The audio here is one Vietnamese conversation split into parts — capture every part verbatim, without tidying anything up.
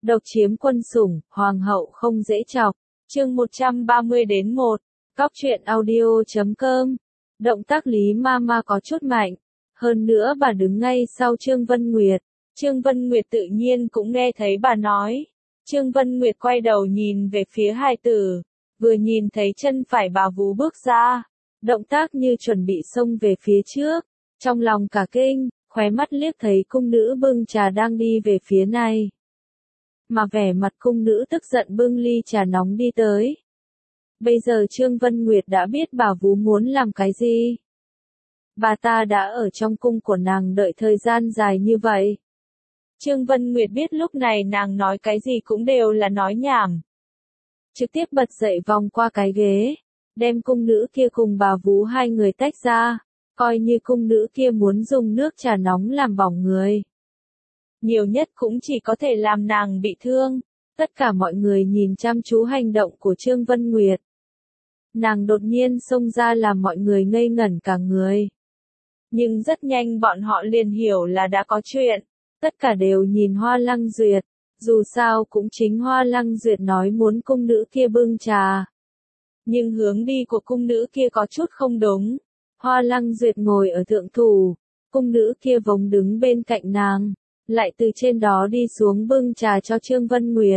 Độc chiếm quân sủng, hoàng hậu không dễ chọc. Chương một trăm ba mươi đến một. Cóc truyện audio chấm com. Động tác Lý Mama có chút mạnh. Hơn nữa bà đứng ngay sau Trương Vân Nguyệt. Trương Vân Nguyệt tự nhiên cũng nghe thấy bà nói. Trương Vân Nguyệt quay đầu nhìn về phía hai tử. Vừa nhìn thấy chân phải bà vú bước ra. Động tác như chuẩn bị xông về phía trước. Trong lòng cả kinh, khóe mắt liếc thấy cung nữ bưng trà đang đi về phía này. Mà vẻ mặt cung nữ tức giận bưng ly trà nóng đi tới. Bây giờ Trương Vân Nguyệt đã biết bà vú muốn làm cái gì. Bà ta đã ở trong cung của nàng đợi thời gian dài như vậy. Trương Vân Nguyệt biết lúc này nàng nói cái gì cũng đều là nói nhảm. Trực tiếp bật dậy vòng qua cái ghế, đem cung nữ kia cùng bà vú hai người tách ra, coi như cung nữ kia muốn dùng nước trà nóng làm bỏng người. Nhiều nhất cũng chỉ có thể làm nàng bị thương. Tất cả mọi người nhìn chăm chú hành động của Trương Vân Nguyệt. Nàng đột nhiên xông ra làm mọi người ngây ngẩn cả người. Nhưng rất nhanh bọn họ liền hiểu là đã có chuyện. Tất cả đều nhìn Hoa Lăng Duyệt. Dù sao cũng chính Hoa Lăng Duyệt nói muốn cung nữ kia bưng trà. Nhưng hướng đi của cung nữ kia có chút không đúng. Hoa Lăng Duyệt ngồi ở thượng thủ. Cung nữ kia vống đứng bên cạnh nàng. Lại từ trên đó đi xuống bưng trà cho Trương Vân Nguyệt.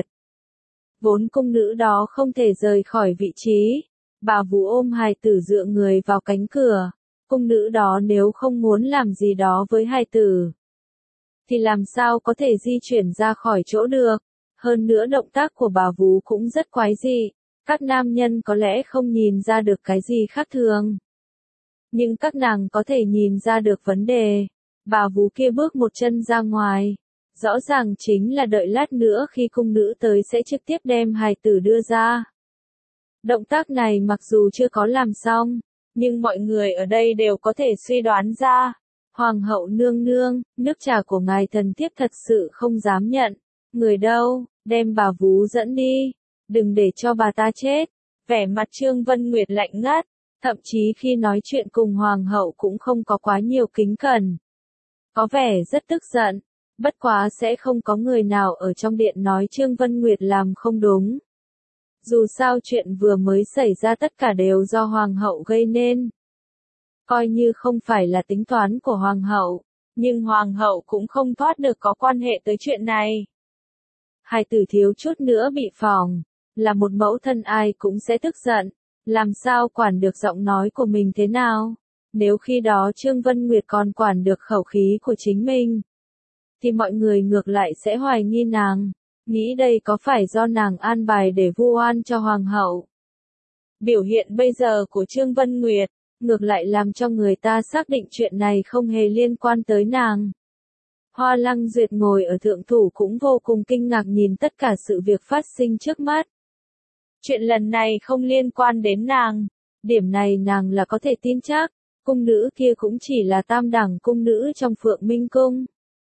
Vốn cung nữ đó không thể rời khỏi vị trí. Bà vú ôm hài tử dựa người vào cánh cửa. Cung nữ đó nếu không muốn làm gì đó với hài tử, thì làm sao có thể di chuyển ra khỏi chỗ được. Hơn nữa động tác của bà vú cũng rất quái dị. Các nam nhân có lẽ không nhìn ra được cái gì khác thường. Nhưng các nàng có thể nhìn ra được vấn đề. Bà vú kia bước một chân ra ngoài. Rõ ràng chính là đợi lát nữa khi cung nữ tới sẽ trực tiếp đem hài tử đưa ra. Động tác này mặc dù chưa có làm xong, nhưng mọi người ở đây đều có thể suy đoán ra. Hoàng hậu nương nương, nước trà của ngài thần thiếp thật sự không dám nhận. Người đâu, đem bà vú dẫn đi. Đừng để cho bà ta chết. Vẻ mặt Trương Vân Nguyệt lạnh ngắt. Thậm chí khi nói chuyện cùng hoàng hậu cũng không có quá nhiều kính cẩn. Có vẻ rất tức giận. Bất quá sẽ không có người nào ở trong điện nói Trương Vân Nguyệt làm không đúng. Dù sao chuyện vừa mới xảy ra tất cả đều do hoàng hậu gây nên. Coi như không phải là tính toán của hoàng hậu, nhưng hoàng hậu cũng không thoát được có quan hệ tới chuyện này. Hài tử thiếu chút nữa bị phỏng, là một mẫu thân ai cũng sẽ tức giận, làm sao quản được giọng nói của mình thế nào. Nếu khi đó Trương Vân Nguyệt còn quản được khẩu khí của chính mình, thì mọi người ngược lại sẽ hoài nghi nàng, nghĩ đây có phải do nàng an bài để vu oan cho hoàng hậu. Biểu hiện bây giờ của Trương Vân Nguyệt, ngược lại làm cho người ta xác định chuyện này không hề liên quan tới nàng. Hoa Lăng Duyệt ngồi ở thượng thủ cũng vô cùng kinh ngạc nhìn tất cả sự việc phát sinh trước mắt. Chuyện lần này không liên quan đến nàng, điểm này nàng là có thể tin chắc. Cung nữ kia cũng chỉ là tam đẳng cung nữ trong Phượng Minh Cung.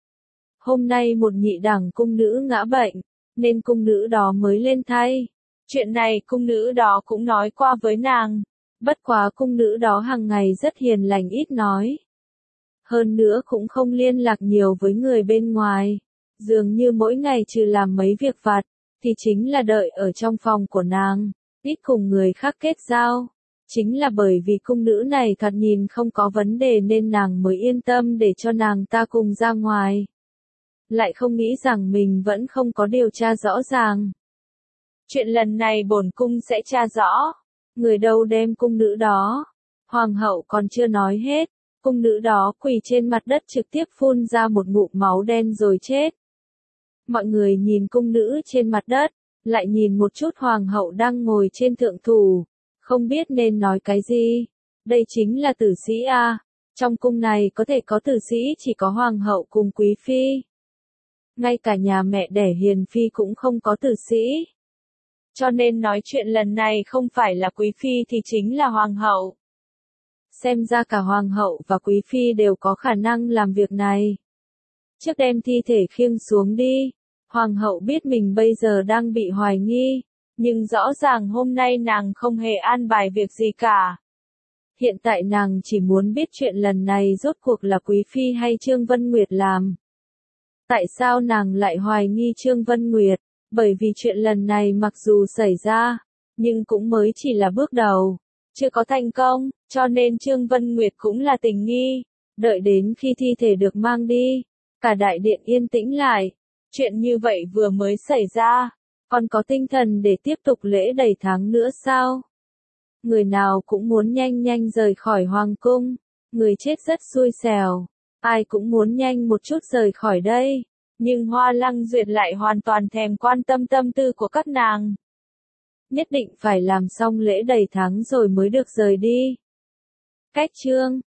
Hôm nay một nhị đẳng cung nữ ngã bệnh, nên cung nữ đó mới lên thay. Chuyện này cung nữ đó cũng nói qua với nàng. Bất quá cung nữ đó hàng ngày rất hiền lành ít nói. Hơn nữa cũng không liên lạc nhiều với người bên ngoài. Dường như mỗi ngày trừ làm mấy việc vặt, thì chính là đợi ở trong phòng của nàng, ít cùng người khác kết giao. Chính là bởi vì cung nữ này thoạt nhìn không có vấn đề nên nàng mới yên tâm để cho nàng ta cùng ra ngoài. Lại không nghĩ rằng mình vẫn không có điều tra rõ ràng. Chuyện lần này bổn cung sẽ tra rõ. Người đâu đem cung nữ đó. Hoàng hậu còn chưa nói hết. Cung nữ đó quỳ trên mặt đất trực tiếp phun ra một ngụm máu đen rồi chết. Mọi người nhìn cung nữ trên mặt đất, lại nhìn một chút hoàng hậu đang ngồi trên thượng thủ. Không biết nên nói cái gì. Đây chính là tử sĩ à. Trong cung này có thể có tử sĩ chỉ có hoàng hậu cùng quý phi. Ngay cả nhà mẹ đẻ hiền phi cũng không có tử sĩ. Cho nên nói chuyện lần này không phải là quý phi thì chính là hoàng hậu. Xem ra cả hoàng hậu và quý phi đều có khả năng làm việc này. Trước đem thi thể khiêng xuống đi. Hoàng hậu biết mình bây giờ đang bị hoài nghi. Nhưng rõ ràng hôm nay nàng không hề an bài việc gì cả. Hiện tại nàng chỉ muốn biết chuyện lần này rốt cuộc là quý phi hay Trương Vân Nguyệt làm. Tại sao nàng lại hoài nghi Trương Vân Nguyệt? Bởi vì chuyện lần này mặc dù xảy ra, nhưng cũng mới chỉ là bước đầu, chưa có thành công, cho nên Trương Vân Nguyệt cũng là tình nghi. Đợi đến khi thi thể được mang đi, cả đại điện yên tĩnh lại. Chuyện như vậy vừa mới xảy ra, còn có tinh thần để tiếp tục lễ đầy tháng nữa sao? Người nào cũng muốn nhanh nhanh rời khỏi hoàng cung, người chết rất xui xẻo, ai cũng muốn nhanh một chút rời khỏi đây, nhưng Hoa Lăng Duyệt lại hoàn toàn thèm quan tâm tâm tư của các nàng. Nhất định phải làm xong lễ đầy tháng rồi mới được rời đi. Cách chương